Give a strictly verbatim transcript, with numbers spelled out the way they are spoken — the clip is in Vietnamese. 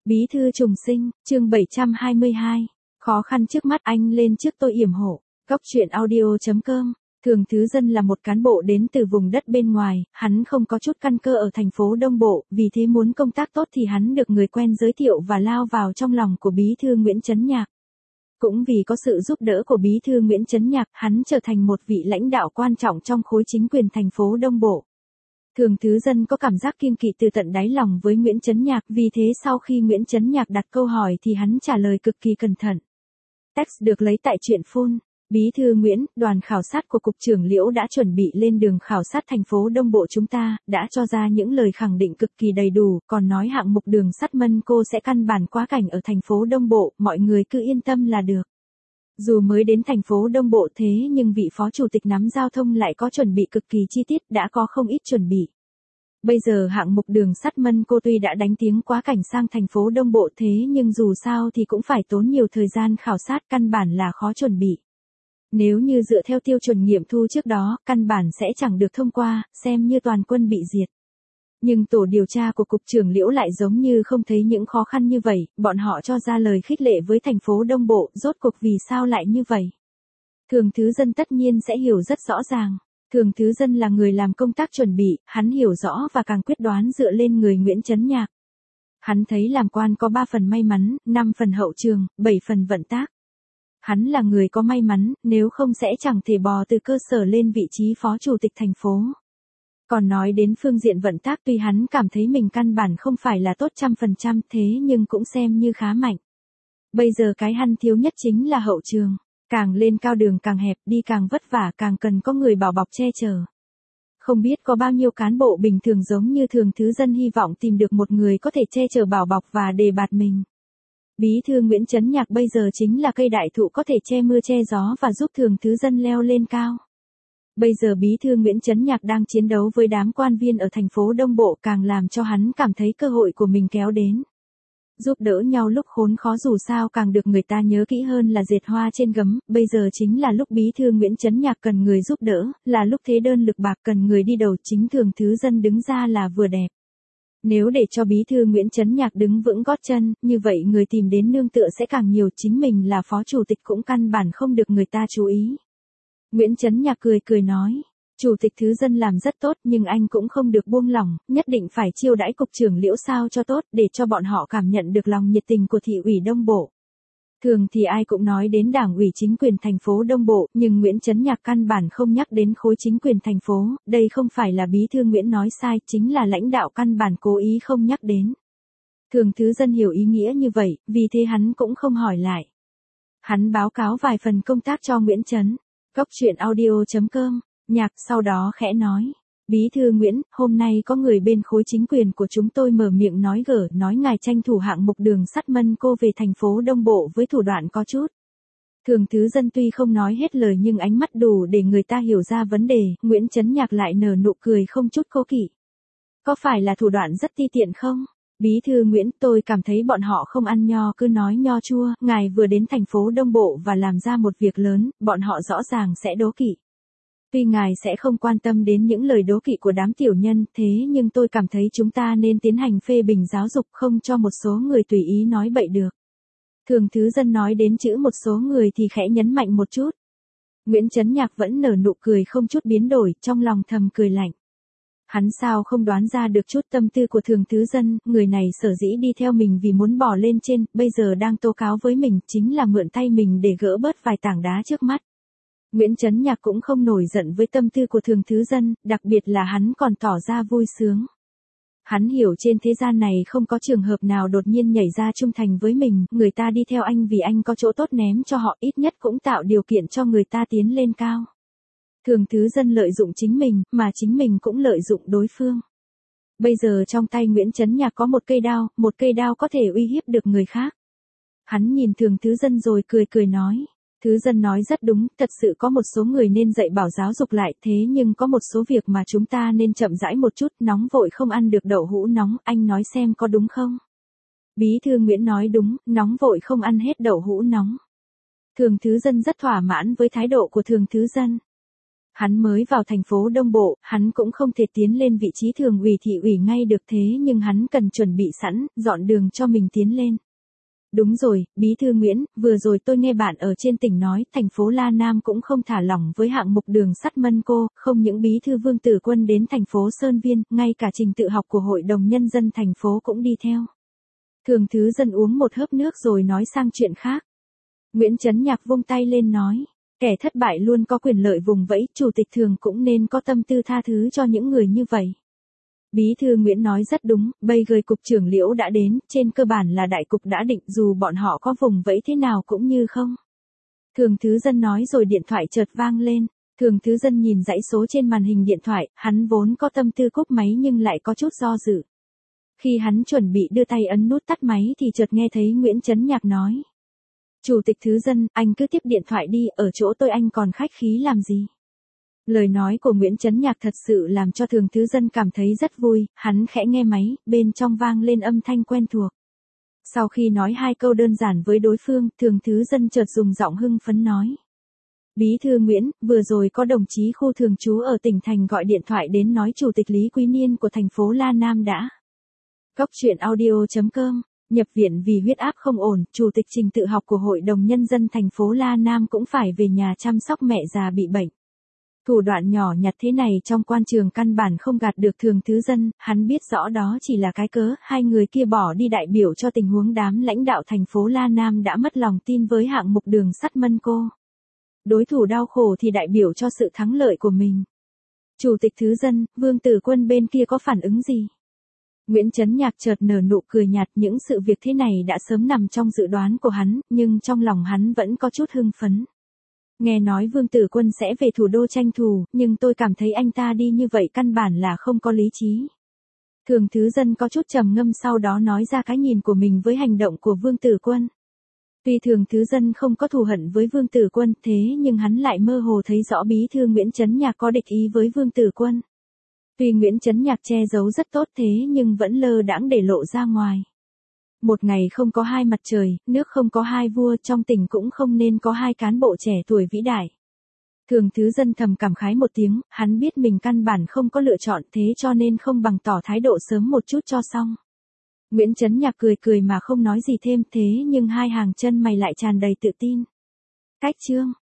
Bí thư trùng sinh, chương bảy trăm hai mươi hai. Khó khăn trước mắt anh lên trước tôi yểm hộ. Góc truyện audio chấm com. Thường Thứ Dân là một cán bộ đến từ vùng đất bên ngoài, hắn không có chút căn cơ ở thành phố Đông Bộ, vì thế muốn công tác tốt thì hắn được người quen giới thiệu và lao vào trong lòng của Bí thư Nguyễn Chấn Nhạc. Cũng vì có sự giúp đỡ của Bí thư Nguyễn Chấn Nhạc, hắn trở thành một vị lãnh đạo quan trọng trong khối chính quyền thành phố Đông Bộ. Thường Thứ Dân có cảm giác kiêng kỵ từ tận đáy lòng với Nguyễn Chấn Nhạc, vì thế sau khi Nguyễn Chấn Nhạc đặt câu hỏi thì hắn trả lời cực kỳ cẩn thận. Text được lấy tại truyện Phone. Bí thư Nguyễn, đoàn khảo sát của Cục trưởng Liễu đã chuẩn bị lên đường khảo sát thành phố Đông Bộ chúng ta, đã cho ra những lời khẳng định cực kỳ đầy đủ, còn nói hạng mục đường sắt Mân Cô sẽ căn bản quá cảnh ở thành phố Đông Bộ, mọi người cứ yên tâm là được. Dù mới đến thành phố Đông Bộ thế nhưng vị phó chủ tịch nắm giao thông lại có chuẩn bị cực kỳ chi tiết, đã có không ít chuẩn bị. Bây giờ hạng mục đường sắt Mân Cô tuy đã đánh tiếng quá cảnh sang thành phố Đông Bộ thế nhưng dù sao thì cũng phải tốn nhiều thời gian khảo sát, căn bản là khó chuẩn bị. Nếu như dựa theo tiêu chuẩn nghiệm thu trước đó, căn bản sẽ chẳng được thông qua, xem như toàn quân bị diệt. Nhưng tổ điều tra của Cục trưởng Liễu lại giống như không thấy những khó khăn như vậy, bọn họ cho ra lời khích lệ với thành phố Đông Bộ, rốt cuộc vì sao lại như vậy. Thường Thứ Dân tất nhiên sẽ hiểu rất rõ ràng. Thường Thứ Dân là người làm công tác chuẩn bị, hắn hiểu rõ và càng quyết đoán dựa lên người Nguyễn Chấn Nhạc. Hắn thấy làm quan có ba phần may mắn, năm phần hậu trường, bảy phần vận tác. Hắn là người có may mắn, nếu không sẽ chẳng thể bò từ cơ sở lên vị trí phó chủ tịch thành phố. Còn nói đến phương diện vận tác, tuy hắn cảm thấy mình căn bản không phải là tốt trăm phần trăm thế nhưng cũng xem như khá mạnh. Bây giờ cái hắn thiếu nhất chính là hậu trường. Càng lên cao đường càng hẹp, đi càng vất vả, càng cần có người bảo bọc che chở. Không biết có bao nhiêu cán bộ bình thường giống như Thường Thứ Dân hy vọng tìm được một người có thể che chở bảo bọc và đề bạt mình. Bí thư Nguyễn Chấn Nhạc bây giờ chính là cây đại thụ có thể che mưa che gió và giúp Thường Thứ Dân leo lên cao. Bây giờ Bí thư Nguyễn Chấn Nhạc đang chiến đấu với đám quan viên ở thành phố Đông Bộ, càng làm cho hắn cảm thấy cơ hội của mình kéo đến. Giúp đỡ nhau lúc khốn khó dù sao càng được người ta nhớ kỹ hơn là dệt hoa trên gấm, bây giờ chính là lúc Bí thư Nguyễn Chấn Nhạc cần người giúp đỡ, là lúc thế đơn lực bạc cần người đi đầu, chính Thường Thứ Dân đứng ra là vừa đẹp. Nếu để cho Bí thư Nguyễn Chấn Nhạc đứng vững gót chân, như vậy người tìm đến nương tựa sẽ càng nhiều, chính mình là phó chủ tịch cũng căn bản không được người ta chú ý. Nguyễn Chấn Nhạc cười cười nói, Chủ tịch Thứ Dân làm rất tốt nhưng anh cũng không được buông lỏng, nhất định phải chiêu đãi Cục trưởng Liễu sao cho tốt để cho bọn họ cảm nhận được lòng nhiệt tình của thị ủy Đông Bộ. Thường thì ai cũng nói đến Đảng ủy chính quyền thành phố Đông Bộ, nhưng Nguyễn Chấn Nhạc căn bản không nhắc đến khối chính quyền thành phố, đây không phải là Bí thư Nguyễn nói sai, chính là lãnh đạo căn bản cố ý không nhắc đến. Thường Thứ Dân hiểu ý nghĩa như vậy, vì thế hắn cũng không hỏi lại. Hắn báo cáo vài phần công tác cho Nguyễn Chấn. Góc truyện audio chấm com. Nhạc sau đó khẽ nói. Bí thư Nguyễn, hôm nay có người bên khối chính quyền của chúng tôi mở miệng nói gở, nói ngài tranh thủ hạng mục đường sắt Mân Cô về thành phố Đông Bộ với thủ đoạn có chút. Thường Thứ Dân tuy không nói hết lời nhưng ánh mắt đủ để người ta hiểu ra vấn đề, Nguyễn Chấn Nhạc lại nở nụ cười không chút cố kỵ. Có phải là thủ đoạn rất ti tiện không? Bí thư Nguyễn, tôi cảm thấy bọn họ không ăn nho cứ nói nho chua, ngài vừa đến thành phố Đông Bộ và làm ra một việc lớn, bọn họ rõ ràng sẽ đố kỵ. Tuy ngài sẽ không quan tâm đến những lời đố kỵ của đám tiểu nhân, thế nhưng tôi cảm thấy chúng ta nên tiến hành phê bình giáo dục, không cho một số người tùy ý nói bậy được. Thường Thứ Dân nói đến chữ một số người thì khẽ nhấn mạnh một chút. Nguyễn Chấn Nhạc vẫn nở nụ cười không chút biến đổi, trong lòng thầm cười lạnh. Hắn sao không đoán ra được chút tâm tư của Thường Thứ Dân, người này sở dĩ đi theo mình vì muốn bỏ lên trên, bây giờ đang tố cáo với mình, chính là mượn tay mình để gỡ bớt vài tảng đá trước mắt. Nguyễn Chấn Nhạc cũng không nổi giận với tâm tư của Thường Thứ Dân, đặc biệt là hắn còn tỏ ra vui sướng. Hắn hiểu trên thế gian này không có trường hợp nào đột nhiên nhảy ra trung thành với mình, người ta đi theo anh vì anh có chỗ tốt ném cho họ, ít nhất cũng tạo điều kiện cho người ta tiến lên cao. Thường Thứ Dân lợi dụng chính mình, mà chính mình cũng lợi dụng đối phương. Bây giờ trong tay Nguyễn Chấn Nhạc có một cây đao, một cây đao có thể uy hiếp được người khác. Hắn nhìn Thường Thứ Dân rồi cười cười nói. Thứ Dân nói rất đúng, thật sự có một số người nên dạy bảo giáo dục lại, thế nhưng có một số việc mà chúng ta nên chậm rãi một chút, nóng vội không ăn được đậu hũ nóng, anh nói xem có đúng không? Bí thư Nguyễn nói đúng, nóng vội không ăn hết đậu hũ nóng. Thường Thứ Dân rất thỏa mãn với thái độ của Thường Thứ Dân. Hắn mới vào thành phố Đông Bộ, hắn cũng không thể tiến lên vị trí thường ủy thị ủy ngay được thế nhưng hắn cần chuẩn bị sẵn, dọn đường cho mình tiến lên. Đúng rồi, Bí thư Nguyễn, vừa rồi tôi nghe bạn ở trên tỉnh nói, thành phố La Nam cũng không thả lỏng với hạng mục đường sắt Mân Cô, không những Bí thư Vương Tử Quân đến thành phố Sơn Viên, ngay cả trình tự học của Hội đồng Nhân dân thành phố cũng đi theo. Thường Thứ Dân uống một hớp nước rồi nói sang chuyện khác. Nguyễn Chấn Nhạc vung tay lên nói, kẻ thất bại luôn có quyền lợi vùng vẫy, chủ tịch Thường cũng nên có tâm tư tha thứ cho những người như vậy. Bí thư Nguyễn nói rất đúng, bây giờ cục trưởng Liễu đã đến, trên cơ bản là đại cục đã định dù bọn họ có vùng vẫy thế nào cũng như không. Thường Thứ Dân nói rồi điện thoại chợt vang lên, Thường Thứ Dân nhìn dãy số trên màn hình điện thoại, hắn vốn có tâm tư cúp máy nhưng lại có chút do dự. Khi hắn chuẩn bị đưa tay ấn nút tắt máy thì chợt nghe thấy Nguyễn Chấn Nhạc nói. Chủ tịch Thứ Dân, anh cứ tiếp điện thoại đi, ở chỗ tôi anh còn khách khí làm gì? Lời nói của Nguyễn Chấn Nhạc thật sự làm cho Thường Thứ Dân cảm thấy rất vui, hắn khẽ nghe máy, bên trong vang lên âm thanh quen thuộc. Sau khi nói hai câu đơn giản với đối phương, Thường Thứ Dân chợt dùng giọng hưng phấn nói. Bí thư Nguyễn, vừa rồi có đồng chí khu thường trú ở tỉnh thành gọi điện thoại đến nói Chủ tịch Lý Quý Niên của thành phố La Nam đã. Góc truyện audio chấm com, nhập viện vì huyết áp không ổn, Chủ tịch trình tự học của Hội đồng Nhân dân thành phố La Nam cũng phải về nhà chăm sóc mẹ già bị bệnh. Thủ đoạn nhỏ nhặt thế này trong quan trường căn bản không gạt được Thường Thứ Dân, hắn biết rõ đó chỉ là cái cớ, hai người kia bỏ đi đại biểu cho tình huống đám lãnh đạo thành phố La Nam đã mất lòng tin với hạng mục đường sắt Mân Cô. Đối thủ đau khổ thì đại biểu cho sự thắng lợi của mình. Chủ tịch Thứ Dân, Vương Tử Quân bên kia có phản ứng gì? Nguyễn Chấn Nhạc chợt nở nụ cười nhạt, những sự việc thế này đã sớm nằm trong dự đoán của hắn, nhưng trong lòng hắn vẫn có chút hưng phấn. Nghe nói Vương Tử Quân sẽ về thủ đô tranh thủ, nhưng tôi cảm thấy anh ta đi như vậy căn bản là không có lý trí. Thường Thứ Dân có chút trầm ngâm sau đó nói ra cái nhìn của mình với hành động của Vương Tử Quân. Tuy Thường Thứ Dân không có thù hận với Vương Tử Quân thế nhưng hắn lại mơ hồ thấy rõ Bí thư Nguyễn Chấn Nhạc có địch ý với Vương Tử Quân. Tuy Nguyễn Chấn Nhạc che giấu rất tốt thế nhưng vẫn lơ đãng để lộ ra ngoài. Một ngày không có hai mặt trời, nước không có hai vua, trong tỉnh cũng không nên có hai cán bộ trẻ tuổi vĩ đại. Thường Thứ Dân thầm cảm khái một tiếng, hắn biết mình căn bản không có lựa chọn thế cho nên không bằng tỏ thái độ sớm một chút cho xong. Nguyễn Chấn Nhạc cười cười mà không nói gì thêm thế nhưng hai hàng chân mày lại tràn đầy tự tin. Cách chương